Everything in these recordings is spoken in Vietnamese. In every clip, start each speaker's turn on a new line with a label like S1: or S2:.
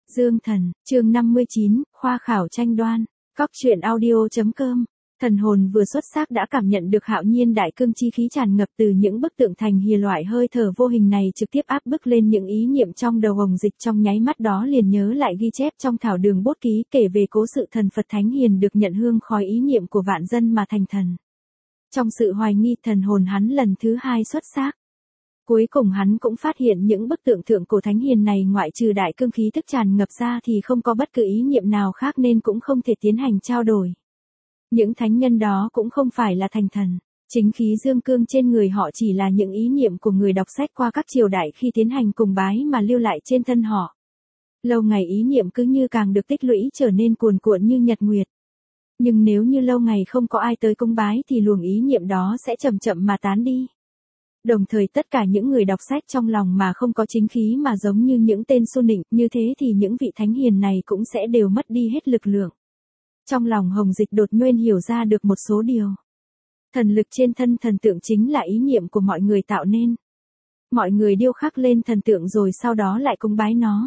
S1: Dương Thần, chương 59, khoa khảo tranh đoan. Cóc truyện audio.com. Thần hồn vừa xuất xác đã cảm nhận được hạo nhiên đại cương chi khí tràn ngập từ những bức tượng thành hìa loại hơi thở vô hình này trực tiếp áp bức lên những ý niệm trong đầu Hồng Dịch, trong nháy mắt đó liền nhớ lại ghi chép trong thảo đường bút ký kể về cố sự thần Phật Thánh Hiền được nhận hương khói ý niệm của vạn dân mà thành thần. Trong sự hoài nghi, thần hồn hắn lần thứ hai xuất xác. Cuối cùng hắn cũng phát hiện những bức tượng thượng cổ Thánh Hiền này ngoại trừ đại cương khí tức tràn ngập ra thì không có bất cứ ý niệm nào khác nên cũng không thể tiến hành trao đổi. Những thánh nhân đó cũng không phải là thành thần, chính khí dương cương trên người họ chỉ là những ý niệm của người đọc sách qua các triều đại khi tiến hành cùng bái mà lưu lại trên thân họ. Lâu ngày ý niệm cứ như càng được tích lũy trở nên cuồn cuộn như nhật nguyệt. Nhưng nếu như lâu ngày không có ai tới cung bái thì luồng ý niệm đó sẽ chậm chậm mà tán đi. Đồng thời tất cả những người đọc sách trong lòng mà không có chính khí mà giống như những tên xu nịnh, như thế thì những vị thánh hiền này cũng sẽ đều mất đi hết lực lượng. Trong lòng Hồng Dịch đột nhiên hiểu ra được một số điều. Thần lực trên thân thần tượng chính là ý niệm của mọi người tạo nên. Mọi người điêu khắc lên thần tượng rồi sau đó lại cung bái nó.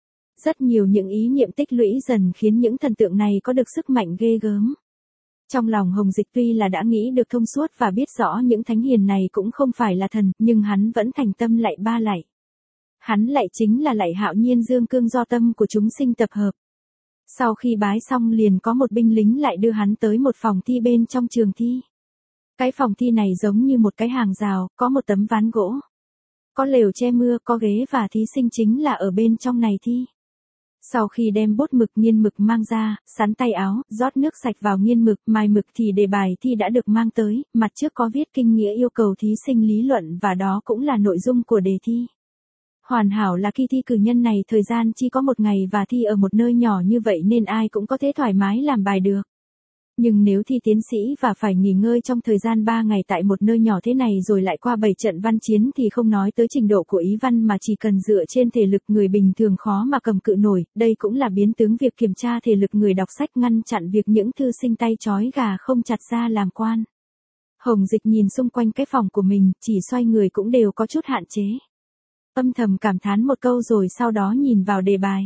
S1: Rất nhiều những ý niệm tích lũy dần khiến những thần tượng này có được sức mạnh ghê gớm. Trong lòng Hồng Dịch tuy là đã nghĩ được thông suốt và biết rõ những thánh hiền này cũng không phải là thần, nhưng hắn vẫn thành tâm lạy ba lạy. Hắn lạy chính là lạy hạo nhiên dương cương do tâm của chúng sinh tập hợp. Sau khi bái xong liền có một binh lính lại đưa hắn tới một phòng thi bên trong trường thi. Cái phòng thi này giống như một cái hàng rào, có một tấm ván gỗ. Có lều che mưa, có ghế và thí sinh chính là ở bên trong này thi. Sau khi đem bút mực nghiên mực mang ra, sắn tay áo, rót nước sạch vào nghiên mực, mài mực thì đề bài thi đã được mang tới, mặt trước có viết kinh nghĩa yêu cầu thí sinh lý luận và đó cũng là nội dung của đề thi. Hoàn hảo là kỳ thi cử nhân này thời gian chỉ có một ngày và thi ở một nơi nhỏ như vậy nên ai cũng có thể thoải mái làm bài được. Nhưng nếu thi tiến sĩ và phải nghỉ ngơi trong thời gian 3 ngày tại một nơi nhỏ thế này rồi lại qua 7 trận văn chiến thì không nói tới trình độ của ý văn mà chỉ cần dựa trên thể lực người bình thường khó mà cầm cự nổi, đây cũng là biến tướng việc kiểm tra thể lực người đọc sách ngăn chặn việc những thư sinh tay trói gà không chặt ra làm quan. Hồng Dịch nhìn xung quanh cái phòng của mình, chỉ xoay người cũng đều có chút hạn chế. Âm thầm cảm thán một câu rồi sau đó nhìn vào đề bài.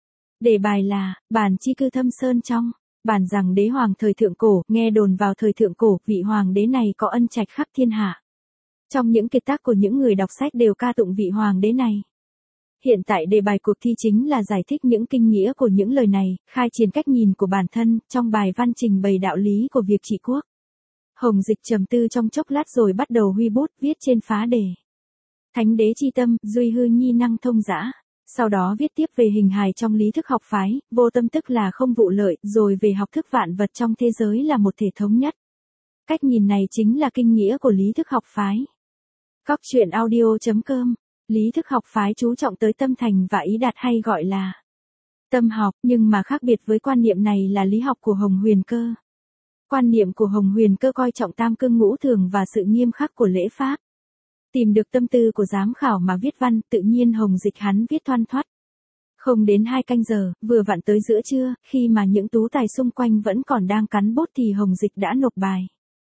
S1: Đề bài là, bản chi cư Thâm Sơn trong. Bản rằng đế hoàng thời thượng cổ, nghe đồn vào thời thượng cổ, vị hoàng đế này có ân trạch khắp thiên hạ. Trong những kiệt tác của những người đọc sách đều ca tụng vị hoàng đế này. Hiện tại đề bài cuộc thi chính là giải thích những kinh nghĩa của những lời này, khai triển cách nhìn của bản thân, trong bài văn trình bày đạo lý của việc trị quốc. Hồng Dịch trầm tư trong chốc lát rồi bắt đầu huy bút viết trên phá đề. Thánh đế chi tâm, duy hư nhi năng thông dã. Sau đó viết tiếp về hình hài trong lý thức học phái, vô tâm tức là không vụ lợi, rồi về học thức vạn vật trong thế giới là một thể thống nhất. Cách nhìn này chính là kinh nghĩa của lý thức học phái. Cóc truyện audio.com. Lý thức học phái chú trọng tới tâm thành và ý đạt hay gọi là tâm học, nhưng mà khác biệt với quan niệm này là lý học của Hồng Huyền Cơ. Quan niệm của Hồng Huyền Cơ coi trọng tam cương ngũ thường và sự nghiêm khắc của lễ pháp. Tìm được tâm tư của giám khảo mà viết văn, tự nhiên Hồng Dịch hắn viết thoăn thoắt. Không đến 2 canh giờ, vừa vặn tới giữa trưa, khi mà những tú tài xung quanh vẫn còn đang cắn bút thì Hồng Dịch đã nộp bài.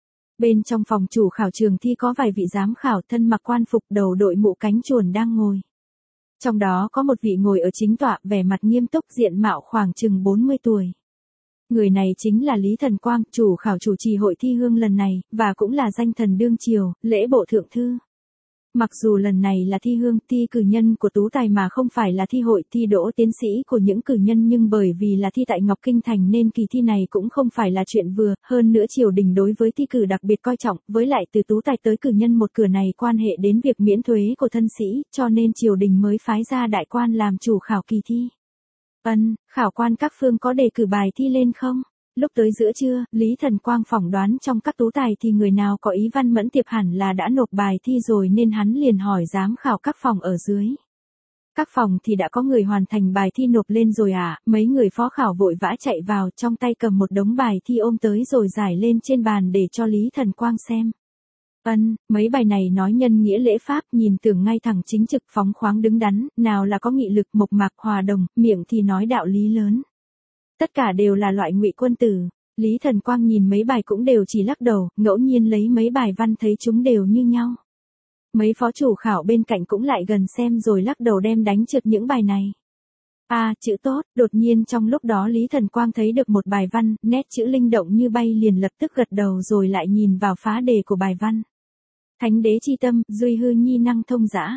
S1: Bên trong phòng chủ khảo trường thi có vài vị giám khảo thân mặc quan phục đầu đội mũ cánh chuồn đang ngồi. Trong đó có một vị ngồi ở chính tọa, vẻ mặt nghiêm túc, diện mạo khoảng chừng 40 tuổi. Người này chính là Lý Thần Quang, chủ khảo chủ trì hội thi hương lần này, và cũng là danh thần đương triều, lễ bộ thượng thư. Mặc dù lần này là thi hương, thi cử nhân của tú tài mà không phải là thi hội, thi đỗ tiến sĩ của những cử nhân, nhưng bởi vì là thi tại Ngọc Kinh Thành nên kỳ thi này cũng không phải là chuyện vừa, hơn nữa triều đình đối với thi cử đặc biệt coi trọng, với lại từ tú tài tới cử nhân một cửa này quan hệ đến việc miễn thuế của thân sĩ, cho nên triều đình mới phái ra đại quan làm chủ khảo kỳ thi. Khảo quan các phương có đề cử bài thi lên không? Lúc tới giữa trưa, Lý Thần Quang phỏng đoán trong các tú tài thì người nào có ý văn mẫn tiệp hẳn là đã nộp bài thi rồi nên hắn liền hỏi giám khảo các phòng ở dưới. Các phòng thì đã có người hoàn thành bài thi nộp lên rồi à? Mấy người phó khảo vội vã chạy vào, trong tay cầm một đống bài thi ôm tới rồi giải lên trên bàn để cho Lý Thần Quang xem. Mấy bài này nói nhân nghĩa lễ pháp, nhìn tưởng ngay thẳng chính trực phóng khoáng đứng đắn, nào là có nghị lực mộc mạc hòa đồng, miệng thì nói đạo lý lớn. Tất cả đều là loại ngụy quân tử. Lý Thần Quang nhìn mấy bài cũng đều chỉ lắc đầu, ngẫu nhiên lấy mấy bài văn thấy chúng đều như nhau. Mấy phó chủ khảo bên cạnh cũng lại gần xem rồi lắc đầu đem đánh trượt những bài này. Chữ tốt, đột nhiên trong lúc đó Lý Thần Quang thấy được một bài văn, nét chữ linh động như bay liền lập tức gật đầu rồi lại nhìn vào phá đề của bài văn. Thánh đế chi tâm, duy hư nhi năng thông dã.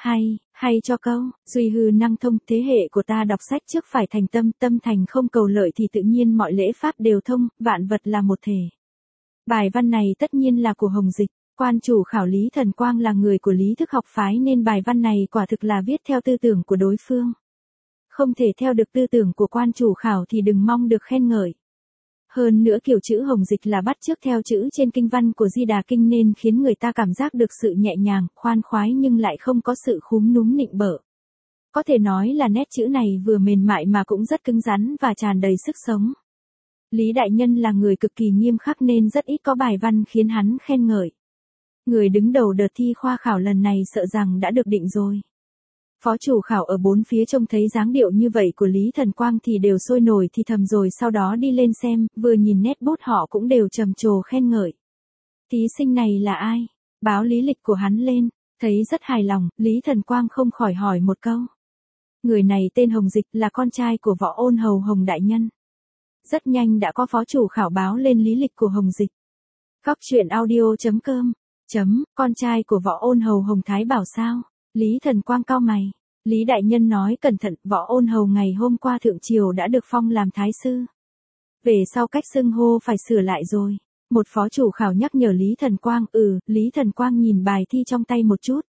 S1: Hay cho câu, duy hư năng thông, thế hệ của ta đọc sách trước phải thành tâm, tâm thành không cầu lợi thì tự nhiên mọi lễ pháp đều thông, vạn vật là một thể. Bài văn này tất nhiên là của Hồng Dịch, quan chủ khảo Lý Thần Quang là người của Lý Thức học phái nên bài văn này quả thực là viết theo tư tưởng của đối phương. Không thể theo được tư tưởng của quan chủ khảo thì đừng mong được khen ngợi. Hơn nữa kiểu chữ Hồng Dịch là bắt chước theo chữ trên kinh văn của Di Đà Kinh nên khiến người ta cảm giác được sự nhẹ nhàng, khoan khoái nhưng lại không có sự khúm núm nịnh bợ. Có thể nói là nét chữ này vừa mềm mại mà cũng rất cứng rắn và tràn đầy sức sống. Lý Đại Nhân là người cực kỳ nghiêm khắc nên rất ít có bài văn khiến hắn khen ngợi. Người đứng đầu đợt thi khoa khảo lần này sợ rằng đã được định rồi. Phó chủ khảo ở bốn phía trông thấy dáng điệu như vậy của Lý Thần Quang thì đều sôi nổi thì thầm rồi sau đó đi lên xem, vừa nhìn nét bút họ cũng đều trầm trồ khen ngợi. Thí sinh này là ai? Báo lý lịch của hắn lên, thấy rất hài lòng, Lý Thần Quang không khỏi hỏi một câu. Người này tên Hồng Dịch là con trai của Võ Ôn Hầu Hồng Đại Nhân. Rất nhanh đã có phó chủ khảo báo lên lý lịch của Hồng Dịch. Góc truyện audio.com con trai của Võ Ôn Hầu Hồng Thái Bảo sao? Lý Thần Quang cau mày. Lý Đại Nhân nói cẩn thận, Võ Ôn Hầu ngày hôm qua thượng triều đã được phong làm thái sư. Về sau cách xưng hô phải sửa lại rồi. Một phó chủ khảo nhắc nhở Lý Thần Quang, Lý Thần Quang nhìn bài thi trong tay một chút.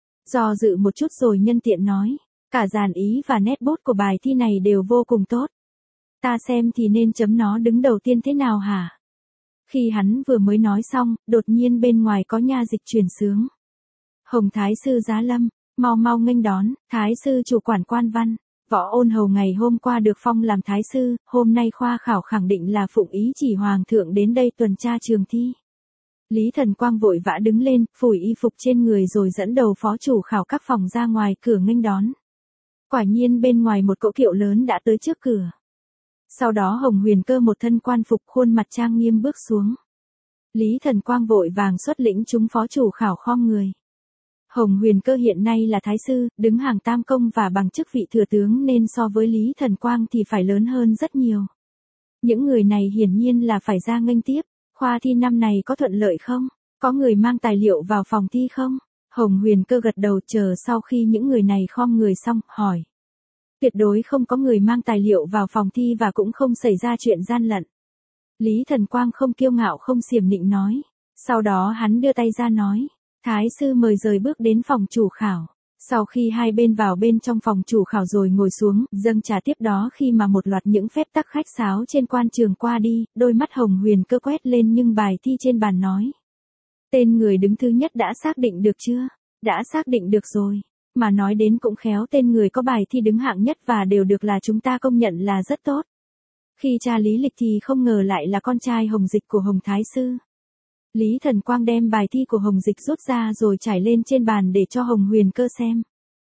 S1: Do dự một chút rồi nhân tiện nói, cả dàn ý và nét bút của bài thi này đều vô cùng tốt. Ta xem thì nên chấm nó đứng đầu tiên thế nào hả? Khi hắn vừa mới nói xong, đột nhiên bên ngoài có nha dịch truyền xướng. Hồng Thái sư giá lâm, mau mau nghênh đón, Thái sư chủ quản quan văn. Võ Ôn Hầu ngày hôm qua được phong làm thái sư, hôm nay khoa khảo khẳng định là phụng ý chỉ hoàng thượng đến đây tuần tra trường thi. Lý Thần Quang vội vã đứng lên, phủi y phục trên người rồi dẫn đầu phó chủ khảo các phòng ra ngoài cửa nghênh đón. Quả nhiên bên ngoài một cỗ kiệu lớn đã tới trước cửa. Sau đó Hồng Huyền Cơ một thân quan phục khuôn mặt trang nghiêm bước xuống. Lý Thần Quang vội vàng xuất lĩnh chúng phó chủ khảo khom người. Hồng Huyền Cơ hiện nay là thái sư, đứng hàng tam công và bằng chức vị thừa tướng nên so với Lý Thần Quang thì phải lớn hơn rất nhiều. Những người này hiển nhiên là phải ra nghênh tiếp. Khoa thi năm này có thuận lợi không? Có người mang tài liệu vào phòng thi không? Hồng Huyền Cơ gật đầu chờ sau khi những người này khom người xong, hỏi. Tuyệt đối không có người mang tài liệu vào phòng thi và cũng không xảy ra chuyện gian lận. Lý Thần Quang không kiêu ngạo không xiểm nịnh nói. Sau đó hắn đưa tay ra nói. Thái sư mời rời bước đến phòng chủ khảo. Sau khi hai bên vào bên trong phòng chủ khảo rồi ngồi xuống, dâng trà tiếp đó khi mà một loạt những phép tắc khách sáo trên quan trường qua đi, đôi mắt Hồng Huyền Cơ quét lên nhưng bài thi trên bàn nói. Tên người đứng thứ nhất đã xác định được chưa? Đã xác định được rồi. Mà nói đến cũng khéo tên người có bài thi đứng hạng nhất và đều được là chúng ta công nhận là rất tốt. Khi tra lý lịch thì không ngờ lại là con trai Hồng Dịch của Hồng Thái Sư. Lý Thần Quang đem bài thi của Hồng Dịch rút ra rồi trải lên trên bàn để cho Hồng Huyền Cơ xem.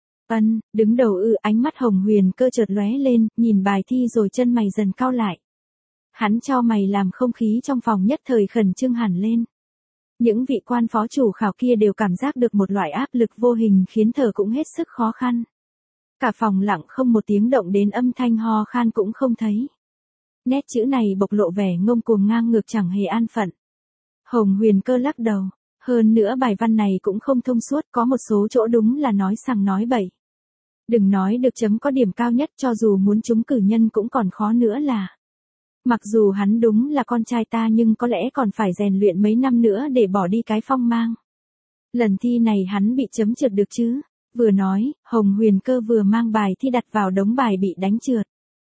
S1: Đứng đầu ánh mắt Hồng Huyền Cơ chợt lóe lên, nhìn bài thi rồi chân mày dần cau lại. Hắn chau mày làm không khí trong phòng nhất thời khẩn trương hẳn lên. Những vị quan phó chủ khảo kia đều cảm giác được một loại áp lực vô hình khiến thở cũng hết sức khó khăn. Cả phòng lặng không một tiếng động đến âm thanh ho khan cũng không thấy. Nét chữ này bộc lộ vẻ ngông cuồng ngang ngược chẳng hề an phận. Hồng Huyền Cơ lắc đầu. Hơn nữa bài văn này cũng không thông suốt, có một số chỗ đúng là nói sằng nói bậy. Đừng nói được chấm có điểm cao nhất, cho dù muốn trúng cử nhân cũng còn khó nữa là. Mặc dù hắn đúng là con trai ta nhưng có lẽ còn phải rèn luyện mấy năm nữa để bỏ đi cái phong mang. Lần thi này hắn bị chấm trượt được chứ? Vừa nói, Hồng Huyền Cơ vừa mang bài thi đặt vào đống bài bị đánh trượt.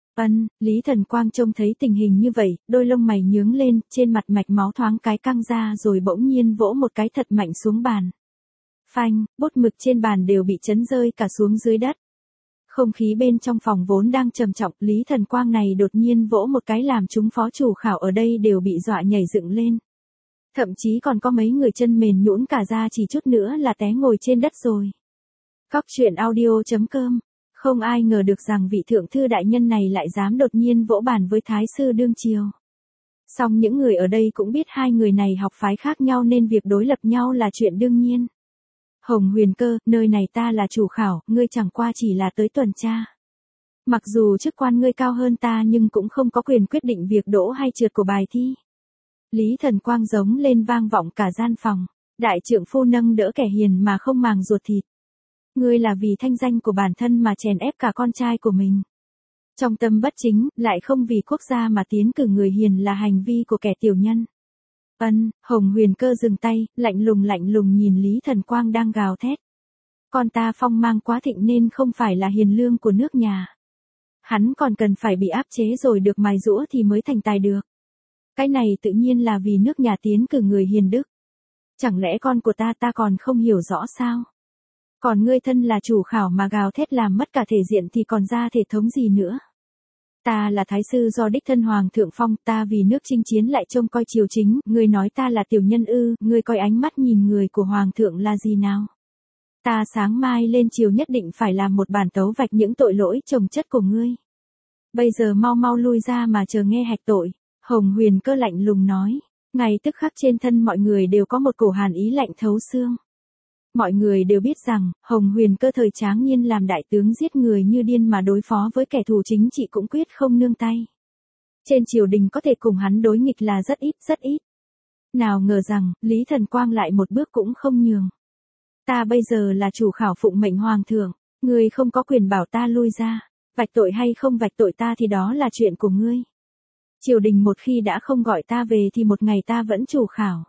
S1: Lý Thần Quang trông thấy tình hình như vậy, đôi lông mày nhướng lên, trên mặt mạch máu thoáng cái căng ra rồi bỗng nhiên vỗ một cái thật mạnh xuống bàn. Phanh, bút mực trên bàn đều bị chấn rơi cả xuống dưới đất. Không khí bên trong phòng vốn đang trầm trọng, Lý Thần Quang này đột nhiên vỗ một cái làm chúng phó chủ khảo ở đây đều bị dọa nhảy dựng lên. Thậm chí còn có mấy người chân mềm nhũn cả ra chỉ chút nữa là té ngồi trên đất rồi. Góc truyện audio.com. Không ai ngờ được rằng vị thượng thư đại nhân này lại dám đột nhiên vỗ bàn với thái sư đương triều. Song những người ở đây cũng biết hai người này học phái khác nhau nên việc đối lập nhau là chuyện đương nhiên. Hồng Huyền Cơ, nơi này ta là chủ khảo, ngươi chẳng qua chỉ là tới tuần tra. Mặc dù chức quan ngươi cao hơn ta nhưng cũng không có quyền quyết định việc đỗ hay trượt của bài thi. Lý Thần Quang giống lên vang vọng cả gian phòng. Đại trượng phu nâng đỡ kẻ hiền mà không màng ruột thịt. Ngươi là vì thanh danh của bản thân mà chèn ép cả con trai của mình. Trong tâm bất chính, lại không vì quốc gia mà tiến cử người hiền là hành vi của kẻ tiểu nhân. Hồng Huyền Cơ dừng tay, lạnh lùng nhìn Lý Thần Quang đang gào thét. Con ta phong mang quá thịnh nên không phải là hiền lương của nước nhà. Hắn còn cần phải bị áp chế rồi được mài giũa thì mới thành tài được. Cái này tự nhiên là vì nước nhà tiến cử người hiền đức. Chẳng lẽ con của ta còn không hiểu rõ sao? Còn ngươi thân là chủ khảo mà gào thét làm mất cả thể diện thì còn ra thể thống gì nữa? Ta là thái sư do đích thân hoàng thượng phong, ta vì nước chinh chiến lại trông coi triều chính, ngươi nói ta là tiểu nhân ư? Ngươi coi ánh mắt nhìn người của hoàng thượng là gì nào? Ta sáng mai lên triều nhất định phải làm một bản tấu vạch những tội lỗi chồng chất của ngươi. Bây giờ mau lui ra mà chờ nghe hạch tội. Hồng Huyền Cơ lạnh lùng nói. Ngay tức khắc trên thân mọi người đều có một cổ hàn ý lạnh thấu xương. Mọi người đều biết rằng, Hồng Huyền Cơ thời Tráng Niên làm đại tướng giết người như điên mà đối phó với kẻ thù chính trị cũng quyết không nương tay. Trên triều đình có thể cùng hắn đối nghịch là rất ít. Nào ngờ rằng, Lý Thần Quang lại một bước cũng không nhường. Ta bây giờ là chủ khảo phụng mệnh hoàng thượng, ngươi không có quyền bảo ta lui ra, vạch tội hay không vạch tội ta thì đó là chuyện của ngươi. Triều đình một khi đã không gọi ta về thì một ngày ta vẫn chủ khảo.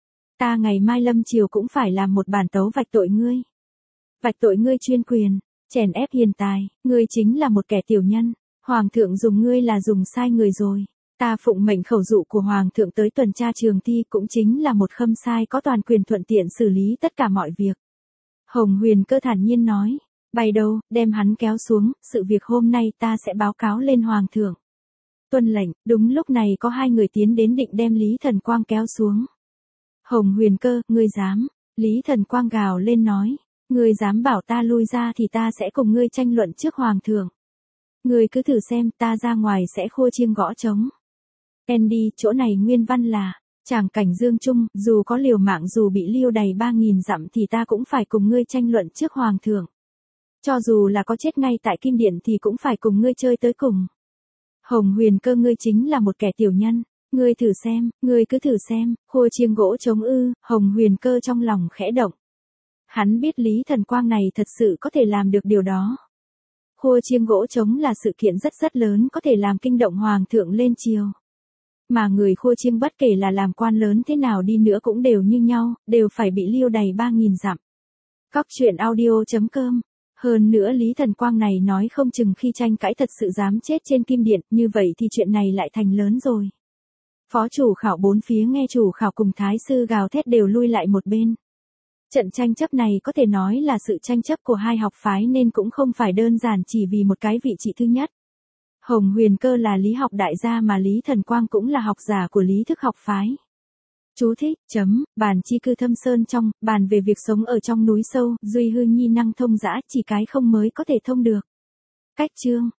S1: Ta ngày mai lâm triều cũng phải làm một bản tấu vạch tội ngươi. Vạch tội ngươi chuyên quyền, chèn ép hiền tài, ngươi chính là một kẻ tiểu nhân, hoàng thượng dùng ngươi là dùng sai người rồi. Ta phụng mệnh khẩu dụ của hoàng thượng tới tuần tra trường thi cũng chính là một khâm sai có toàn quyền thuận tiện xử lý tất cả mọi việc. Hồng Huyền Cơ thản nhiên nói, bày đầu, đem hắn kéo xuống, sự việc hôm nay ta sẽ báo cáo lên hoàng thượng. Tuân lệnh, đúng lúc này có hai người tiến đến định đem Lý Thần Quang kéo xuống. Hồng Huyền Cơ, ngươi dám? Lý Thần Quang gào lên nói, ngươi dám bảo ta lui ra thì ta sẽ cùng ngươi tranh luận trước hoàng thượng. Ngươi cứ thử xem, ta ra ngoài sẽ khua chiêng gõ trống. Andy, chỗ này nguyên văn là, tràng cảnh dương trung, dù có liều mạng dù bị liêu đầy 3.000 dặm thì ta cũng phải cùng ngươi tranh luận trước hoàng thượng. Cho dù là có chết ngay tại Kim Điện thì cũng phải cùng ngươi chơi tới cùng. Hồng Huyền Cơ, ngươi chính là một kẻ tiểu nhân. Ngươi thử xem, ngươi cứ thử xem, khua chiêng gỗ trống ư? Hồng Huyền Cơ trong lòng khẽ động. Hắn biết Lý Thần Quang này thật sự có thể làm được điều đó. Khua chiêng gỗ trống là sự kiện rất lớn có thể làm kinh động hoàng thượng lên triều. Mà người khua chiêng bất kể là làm quan lớn thế nào đi nữa cũng đều như nhau, đều phải bị liêu đầy 3.000 dặm. Cóc truyện audio.com. Hơn nữa Lý Thần Quang này nói không chừng khi tranh cãi thật sự dám chết trên Kim Điện, như vậy thì chuyện này lại thành lớn rồi. Phó chủ khảo bốn phía nghe chủ khảo cùng thái sư gào thét đều lui lại một bên. Trận tranh chấp này có thể nói là sự tranh chấp của hai học phái nên cũng không phải đơn giản chỉ vì một cái vị trí thứ nhất. Hồng Huyền Cơ là lý học đại gia mà Lý Thần Quang cũng là học giả của lý thức học phái. Chú thích, bàn chi cư thâm sơn trong, bàn về việc sống ở trong núi sâu, duy hư nhi năng thông dã, chỉ cái không mới có thể thông được. Cách chương.